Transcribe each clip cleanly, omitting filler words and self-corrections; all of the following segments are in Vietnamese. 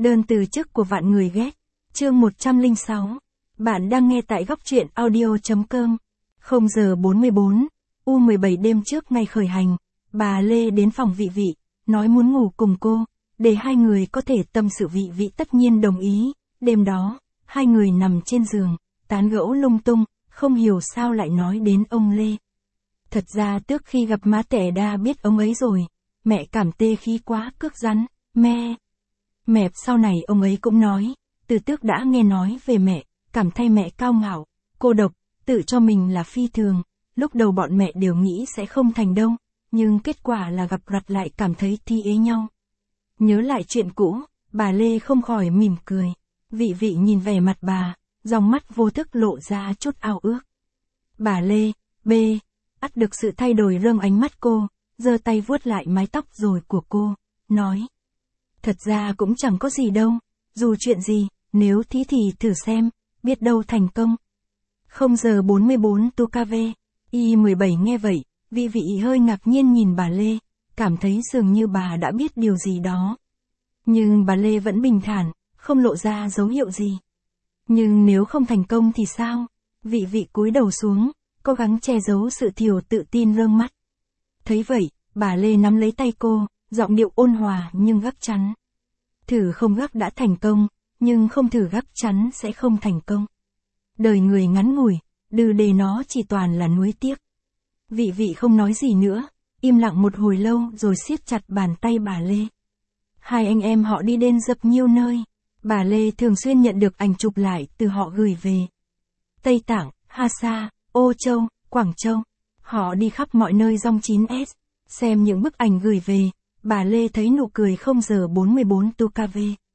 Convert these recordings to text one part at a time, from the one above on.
Đơn từ chức của vạn người ghét. Chương 106. Bạn đang nghe tại góc truyện audio.com. 0 giờ 44, U17 đêm trước ngày khởi hành, bà Lê đến phòng Vị Vị, nói muốn ngủ cùng cô, để hai người có thể tâm sự. Vị Vị tất nhiên đồng ý. Đêm đó, hai người nằm trên giường, tán gẫu lung tung, không hiểu sao lại nói đến ông Lê. Thật ra trước khi gặp má Tẻ đã biết ông ấy rồi, mẹ cảm tê khí quá cước rắn, mẹ sau này ông ấy cũng nói, từ trước đã nghe nói về mẹ, cảm thay mẹ cao ngạo, cô độc, tự cho mình là phi thường, lúc đầu bọn mẹ đều nghĩ sẽ không thành đâu, nhưng kết quả là gặp rặt lại cảm thấy thi ế nhau. Nhớ lại chuyện cũ, bà Lê không khỏi mỉm cười. Vị Vị nhìn vẻ mặt bà, dòng mắt vô thức lộ ra chút ao ước. Bà Lê, ắt được sự thay đổi râng ánh mắt cô, giơ tay vuốt lại mái tóc rồi của cô, nói. Thật ra cũng chẳng có gì đâu, dù chuyện gì, nếu thí thì thử xem, biết đâu thành công. 0 giờ 44 TKV, Y17 nghe vậy, Vị Vị hơi ngạc nhiên nhìn bà Lê, cảm thấy dường như bà đã biết điều gì đó. Nhưng bà Lê vẫn bình thản, không lộ ra dấu hiệu gì. Nhưng nếu không thành công thì sao? Vị Vị cúi đầu xuống, cố gắng che giấu sự thiểu tự tin rơng mắt. Thấy vậy, bà Lê nắm lấy tay cô, giọng điệu ôn hòa nhưng gắt chắn. Thử không gắt đã thành công, nhưng không thử gắt chắn sẽ không thành công. Đời người ngắn ngủi, đừ đề nó chỉ toàn là nuối tiếc. Vị Vị không nói gì nữa, im lặng một hồi lâu rồi siết chặt bàn tay bà Lê. Hai anh em họ đi đến rất nhiều nơi. Bà Lê thường xuyên nhận được ảnh chụp lại từ họ gửi về. Tây Tạng, Hà Sa, Ô Châu, Quảng Châu. Họ đi khắp mọi nơi dong 9S. Xem những bức ảnh gửi về, bà Lê thấy nụ cười 0 giờ 44 TKV.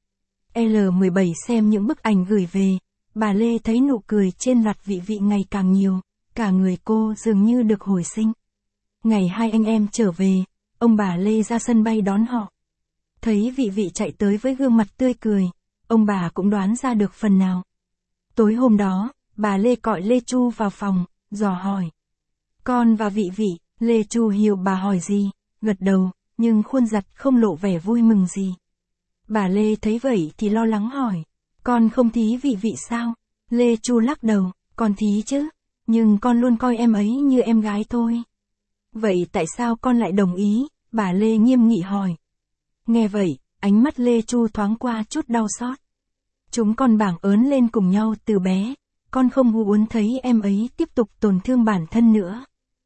L17 xem những bức ảnh gửi về, bà Lê thấy nụ cười trên mặt Vị Vị ngày càng nhiều, cả người cô dường như được hồi sinh. Ngày hai anh em trở về, ông bà Lê ra sân bay đón họ. Thấy Vị Vị chạy tới với gương mặt tươi cười, ông bà cũng đoán ra được phần nào. Tối hôm đó, bà Lê gọi Lê Chu vào phòng, dò hỏi. Con và Vị Vị, Lê Chu hiểu bà hỏi gì, gật đầu, nhưng khuôn mặt không lộ vẻ vui mừng gì. Bà Lê thấy vậy thì lo lắng hỏi. Con không thí Vị Vị sao? Lê Chu lắc đầu, con thí chứ, nhưng con luôn coi em ấy như em gái thôi. Vậy tại sao con lại đồng ý? Bà Lê nghiêm nghị hỏi. Nghe vậy, ánh mắt Lê Chu thoáng qua chút đau xót. Chúng con bảng ớn lên cùng nhau từ bé, con không muốn thấy em ấy tiếp tục tổn thương bản thân nữa.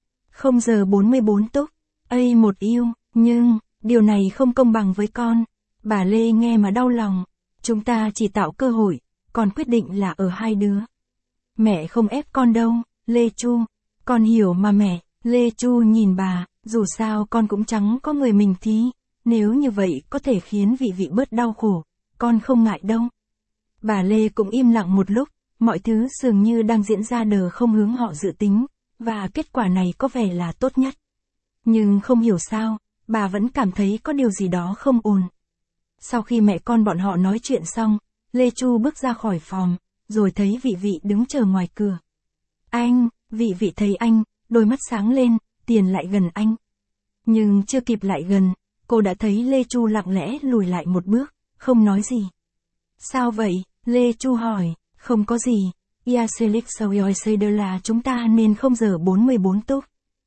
0 giờ 44 túc, một yêu, nhưng, điều này không công bằng với con. Bà Lê nghe mà đau lòng, chúng ta chỉ tạo cơ hội, còn quyết định là ở hai đứa. Mẹ không ép con đâu, Lê Chu, con hiểu mà mẹ. Lê Chu nhìn bà, dù sao con cũng chẳng có người mình thí. Nếu như vậy có thể khiến Vị Vị bớt đau khổ, con không ngại đâu. Bà Lê cũng im lặng một lúc, mọi thứ dường như đang diễn ra đờ không hướng họ dự tính, và kết quả này có vẻ là tốt nhất. Nhưng không hiểu sao, bà vẫn cảm thấy có điều gì đó không ổn. Sau khi mẹ con bọn họ nói chuyện xong, Lê Chu bước ra khỏi phòng, rồi thấy Vị Vị đứng chờ ngoài cửa. Anh, Vị Vị thấy anh, đôi mắt sáng lên, tiến lại gần anh. Nhưng chưa kịp lại gần, cô đã thấy Lê Chu lặng lẽ lùi lại một bước, không nói gì. Sao vậy? Lê Chu hỏi. Không có gì. Iaselik Soyoisader là chúng ta nên 0 giờ 44 túc.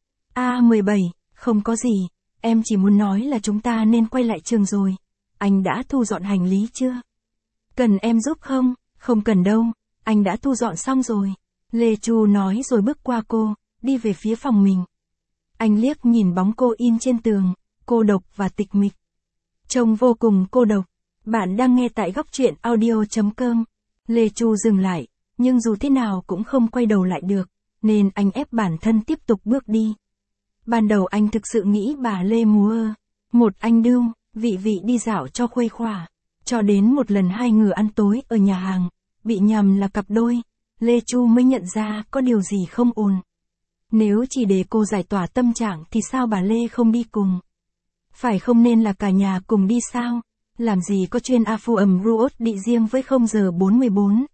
A17, không có gì. Em chỉ muốn nói là chúng ta nên quay lại trường rồi. Anh đã thu dọn hành lý chưa? Cần em giúp không? Không cần đâu. Anh đã thu dọn xong rồi. Lê Chu nói rồi bước qua cô, đi về phía phòng mình. Anh liếc nhìn bóng cô in trên tường, cô độc và tịch mịch. Trông vô cùng cô độc. Bạn đang nghe tại góc truyện audio.com. Lê Chu dừng lại, nhưng dù thế nào cũng không quay đầu lại được, nên anh ép bản thân tiếp tục bước đi. Ban đầu anh thực sự nghĩ bà Lê múa một anh đưu, Vị Vị đi dạo cho khuây khỏa, cho đến một lần hai người ăn tối ở nhà hàng, bị nhầm là cặp đôi, Lê Chu mới nhận ra có điều gì không ổn. Nếu chỉ để cô giải tỏa tâm trạng thì sao bà Lê không đi cùng? Phải không nên là cả nhà cùng đi sao? Làm gì có chuyên A Phu ẩm Ruot đi riêng với 0 giờ 44,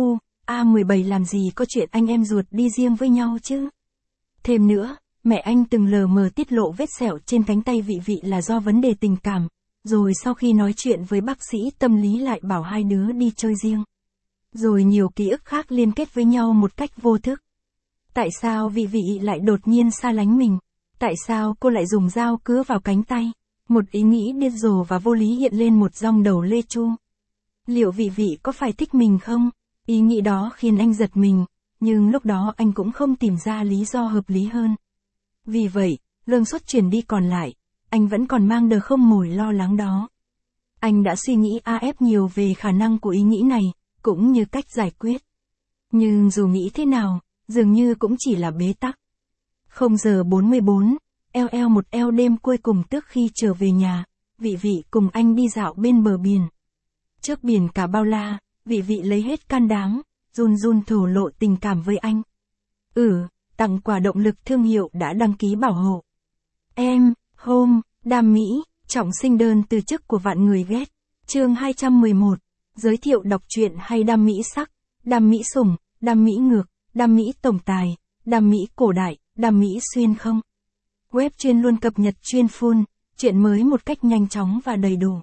A17 làm gì có chuyện anh em ruột đi riêng với nhau chứ? Thêm nữa, mẹ anh từng lờ mờ tiết lộ vết sẹo trên cánh tay Vị Vị là do vấn đề tình cảm, rồi sau khi nói chuyện với bác sĩ tâm lý lại bảo hai đứa đi chơi riêng. Rồi nhiều ký ức khác liên kết với nhau một cách vô thức. Tại sao vị vị lại đột nhiên xa lánh mình? Tại sao cô lại dùng dao cứa vào cánh tay? Một ý nghĩ điên rồ và vô lý hiện lên một dòng đầu Lê Chu. Liệu vị vị có phải thích mình không? Ý nghĩ đó khiến anh giật mình, nhưng lúc đó anh cũng không tìm ra lý do hợp lý hơn. Vì vậy, lương suất chuyển đi còn lại, anh vẫn còn mang đờ không mồi lo lắng đó. Anh đã suy nghĩ nhiều về khả năng của ý nghĩ này, cũng như cách giải quyết. Nhưng dù nghĩ thế nào, dường như cũng chỉ là bế tắc. 0 giờ 44, một đêm cuối cùng trước khi trở về nhà, vị vị cùng anh đi dạo bên bờ biển. Trước biển cả bao la, vị vị lấy hết can đảm, run run thổ lộ tình cảm với anh. Tặng quà động lực thương hiệu đã đăng ký bảo hộ. Đam mỹ, trọng sinh đơn từ chức của vạn người ghét. Chương 211, giới thiệu đọc truyện hay đam mỹ sắc, đam mỹ sủng, đam mỹ ngược, đam mỹ tổng tài, đam mỹ cổ đại, đam mỹ xuyên không. Web chuyên luôn cập nhật chuyên full, chuyện mới một cách nhanh chóng và đầy đủ.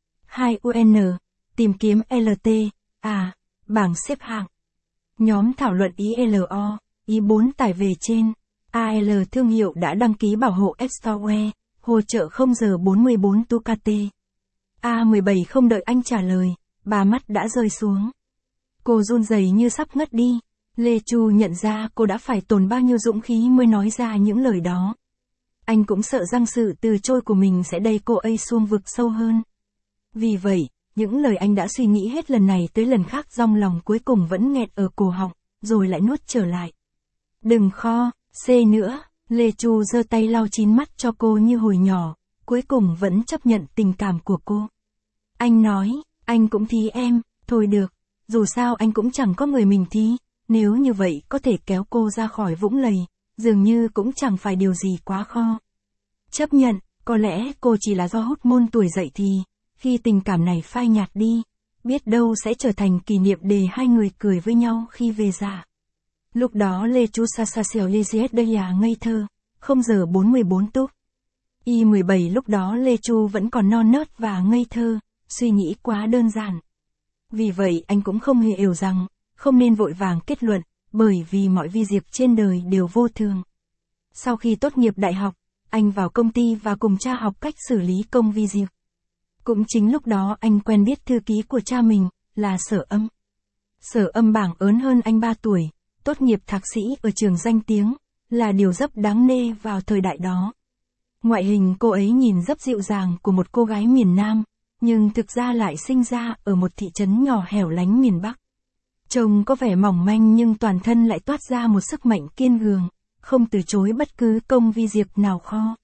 2UN, tìm kiếm LT, bảng xếp hạng. Nhóm thảo luận ILO, I4 tải về trên. AL thương hiệu đã đăng ký bảo hộ App Store, hỗ trợ 0 giờ 44 TUKT. A17 không đợi anh trả lời, bà mắt đã rơi xuống. Cô run rẩy như sắp ngất đi. Lê Chu nhận ra cô đã phải tốn bao nhiêu dũng khí mới nói ra những lời đó. Anh cũng sợ rằng sự từ chối của mình sẽ đẩy cô ấy xuống vực sâu hơn. Vì vậy, những lời anh đã suy nghĩ hết lần này tới lần khác dòng lòng cuối cùng vẫn nghẹt ở cổ họng, rồi lại nuốt trở lại. Đừng nữa, Lê Chu giơ tay lau chín mắt cho cô như hồi nhỏ, cuối cùng vẫn chấp nhận tình cảm của cô. Anh nói, anh cũng thí em, thôi được, dù sao anh cũng chẳng có người mình thí, nếu như vậy có thể kéo cô ra khỏi vũng lầy, dường như cũng chẳng phải điều gì quá khó. Chấp nhận, có lẽ cô chỉ là do hormone tuổi dậy thì, khi tình cảm này phai nhạt đi, biết đâu sẽ trở thành kỷ niệm để hai người cười với nhau khi về già. Lúc đó Lê Chu Sasasel Liziet đây ngây thơ, 0 giờ 44 túc. I17 lúc đó Lê Chu vẫn còn non nớt và ngây thơ, suy nghĩ quá đơn giản. Vì vậy anh cũng không hề hiểu rằng, không nên vội vàng kết luận, bởi vì mọi vi diệp trên đời đều vô thường. Sau khi tốt nghiệp đại học, anh vào công ty và cùng cha học cách xử lý công vi diệp. Cũng chính lúc đó anh quen biết thư ký của cha mình, là Sở Âm. Sở Âm bảng ớn hơn anh 3 tuổi, tốt nghiệp thạc sĩ ở trường danh tiếng, là điều rất đáng nê vào thời đại đó. Ngoại hình cô ấy nhìn rất dịu dàng của một cô gái miền Nam, nhưng thực ra lại sinh ra ở một thị trấn nhỏ hẻo lánh miền Bắc. Trông có vẻ mỏng manh nhưng toàn thân lại toát ra một sức mạnh kiên cường, không từ chối bất cứ công vi diệp nào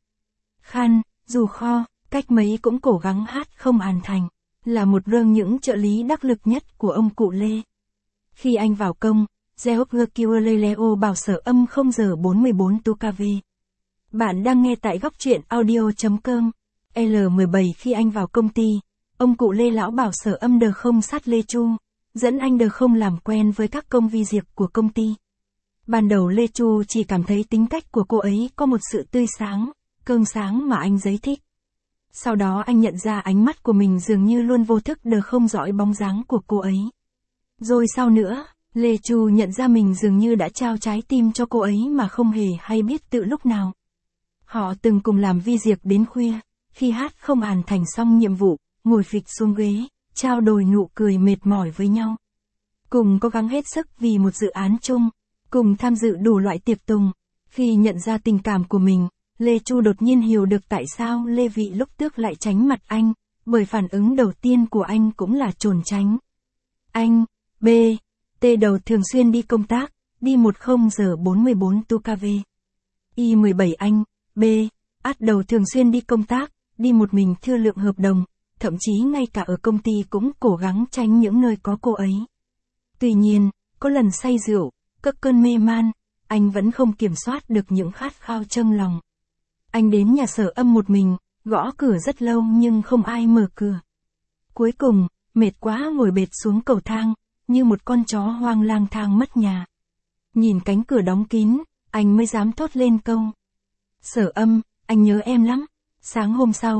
dù cách mấy cũng cố gắng hát không hoàn thành, là một trong những trợ lý đắc lực nhất của ông cụ Lê. Khi anh vào công, Georgiou bảo Sở Âm 0 giờ 44 TUKV. Bạn đang nghe tại góc truyện audio.com. L17 khi anh vào công ty, ông cụ Lê lão bảo Sở Âm đờ không sát Lê Chu, dẫn anh đờ không làm quen với các công vi diệp của công ty. Ban đầu Lê Chu chỉ cảm thấy tính cách của cô ấy có một sự tươi sáng, cương sáng mà anh giấy thích. Sau đó anh nhận ra ánh mắt của mình dường như luôn vô thức đờ không dõi bóng dáng của cô ấy. Rồi sau nữa, Lê Chu nhận ra mình dường như đã trao trái tim cho cô ấy mà không hề hay biết tự lúc nào. Họ từng cùng làm vi diệp đến khuya, khi hát không hoàn thành xong nhiệm vụ, ngồi phịch xuống ghế, trao đổi nụ cười mệt mỏi với nhau. Cùng cố gắng hết sức vì một dự án chung, cùng tham dự đủ loại tiệc tùng. Khi nhận ra tình cảm của mình, Lê Chu đột nhiên hiểu được tại sao Lê Vị lúc trước lại tránh mặt anh, bởi phản ứng đầu tiên của anh cũng là trốn tránh. Anh, T đầu thường xuyên đi công tác, đi 10 giờ 44 TUKV. I17 anh, đầu thường xuyên đi công tác, đi một mình thương lượng hợp đồng, thậm chí ngay cả ở công ty cũng cố gắng tránh những nơi có cô ấy. Tuy nhiên, có lần say rượu, các cơn mê man, anh vẫn không kiểm soát được những khát khao trong lòng. Anh đến nhà Sở Âm một mình, gõ cửa rất lâu nhưng không ai mở cửa. Cuối cùng, mệt quá ngồi bệt xuống cầu thang, như một con chó hoang lang thang mất nhà. Nhìn cánh cửa đóng kín, anh mới dám thốt lên câu: Sở Âm, anh nhớ em lắm. Sáng hôm sau,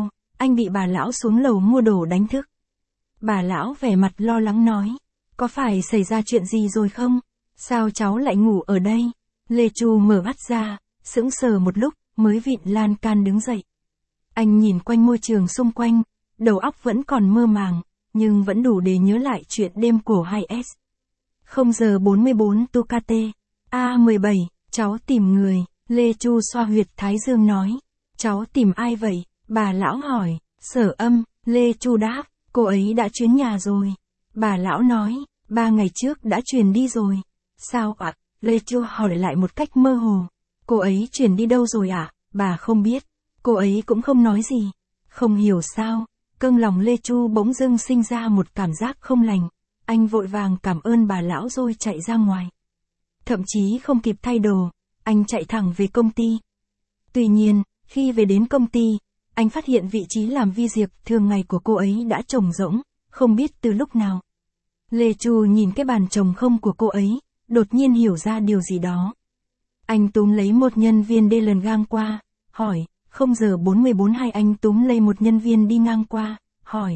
anh bị bà lão xuống lầu mua đồ đánh thức. Bà lão vẻ mặt lo lắng nói, có phải xảy ra chuyện gì rồi không? Sao cháu lại ngủ ở đây? Lê Chu mở mắt ra, sững sờ một lúc, mới vịn lan can đứng dậy. Anh nhìn quanh môi trường xung quanh, đầu óc vẫn còn mơ màng, nhưng vẫn đủ để nhớ lại chuyện đêm cổ 2S. 0 giờ 44 Tucate. A17, cháu tìm người, Lê Chu xoa huyệt thái dương nói. Cháu tìm ai vậy? Bà lão hỏi. Sở Âm, Lê Chu đáp, cô ấy đã chuyến nhà rồi. Bà lão nói, 3 ngày trước đã chuyển đi rồi. Sao ạ? Lê Chu hỏi lại một cách mơ hồ. Cô ấy chuyển đi đâu rồi ạ? Bà không biết. Cô ấy cũng không nói gì. Không hiểu sao, cơn lòng Lê Chu bỗng dưng sinh ra một cảm giác không lành. Anh vội vàng cảm ơn bà lão rồi chạy ra ngoài. Thậm chí không kịp thay đồ, anh chạy thẳng về công ty. Tuy nhiên, khi về đến công ty, anh phát hiện vị trí làm vi diệp thường ngày của cô ấy đã trống rỗng, không biết từ lúc nào. Lê Chu nhìn cái bàn trống không của cô ấy, đột nhiên hiểu ra điều gì đó. Anh túm lấy một nhân viên đi lần ngang qua, hỏi, 0 giờ 44 hay anh túm lấy một nhân viên đi ngang qua, hỏi.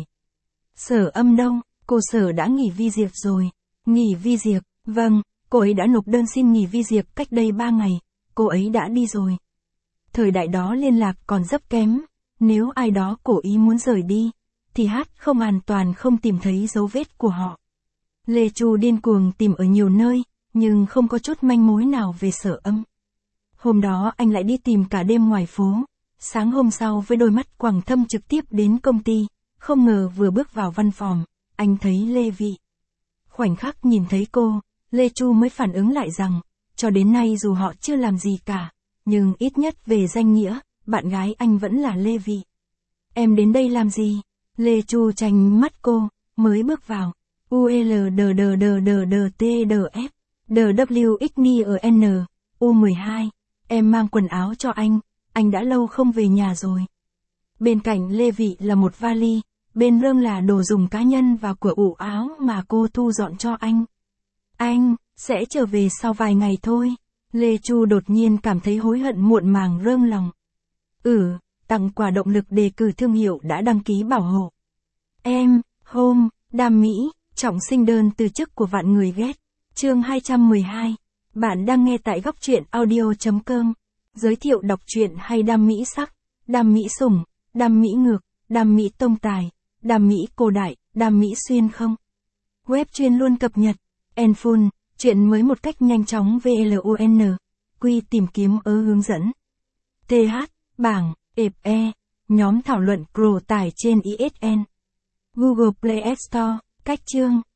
Sở Âm đâu? Cô Sở đã nghỉ vi diệp rồi. Nghỉ vi diệp, vâng, cô ấy đã nộp đơn xin nghỉ vi diệp cách đây 3 ngày, cô ấy đã đi rồi. Thời đại đó liên lạc còn rất kém, nếu ai đó cố ý muốn rời đi, thì không an toàn không tìm thấy dấu vết của họ. Lê Chu điên cuồng tìm ở nhiều nơi, nhưng không có chút manh mối nào về Sở Âm. Hôm đó anh lại đi tìm cả đêm ngoài phố, sáng hôm sau với đôi mắt quầng thâm trực tiếp đến công ty, không ngờ vừa bước vào văn phòng, anh thấy Lê Vị. Khoảnh khắc nhìn thấy cô, Lê Chu mới phản ứng lại rằng, cho đến nay dù họ chưa làm gì cả, nhưng ít nhất về danh nghĩa, bạn gái anh vẫn là Lê Vị. Em đến đây làm gì? Lê Chu tránh mắt cô, mới bước vào. ULDDDDDTDF DWXNIEN U12. Em mang quần áo cho anh đã lâu không về nhà rồi. Bên cạnh Lê Vị là một vali, bên rơm là đồ dùng cá nhân và của ủ áo mà cô thu dọn cho anh. Anh sẽ trở về sau vài ngày thôi. Lê Chu đột nhiên cảm thấy hối hận muộn màng rơm lòng. Tặng quà động lực đề cử thương hiệu đã đăng ký bảo hộ. Em, Home, Đam Mỹ, trọng sinh đơn từ chức của vạn người ghét. Chương 212. Bạn đang nghe tại góc truyện audio.com. Giới thiệu đọc truyện hay đam mỹ sắc, đam mỹ sủng, đam mỹ ngược, đam mỹ tông tài, đam mỹ cổ đại, đam mỹ xuyên không. Web chuyên luôn cập nhật. Enfun, chuyện mới một cách nhanh chóng VLUN. Quy tìm kiếm hướng dẫn. TH, bảng, EPE, nhóm thảo luận Pro tải trên ISN. Google Play Store, cách chương.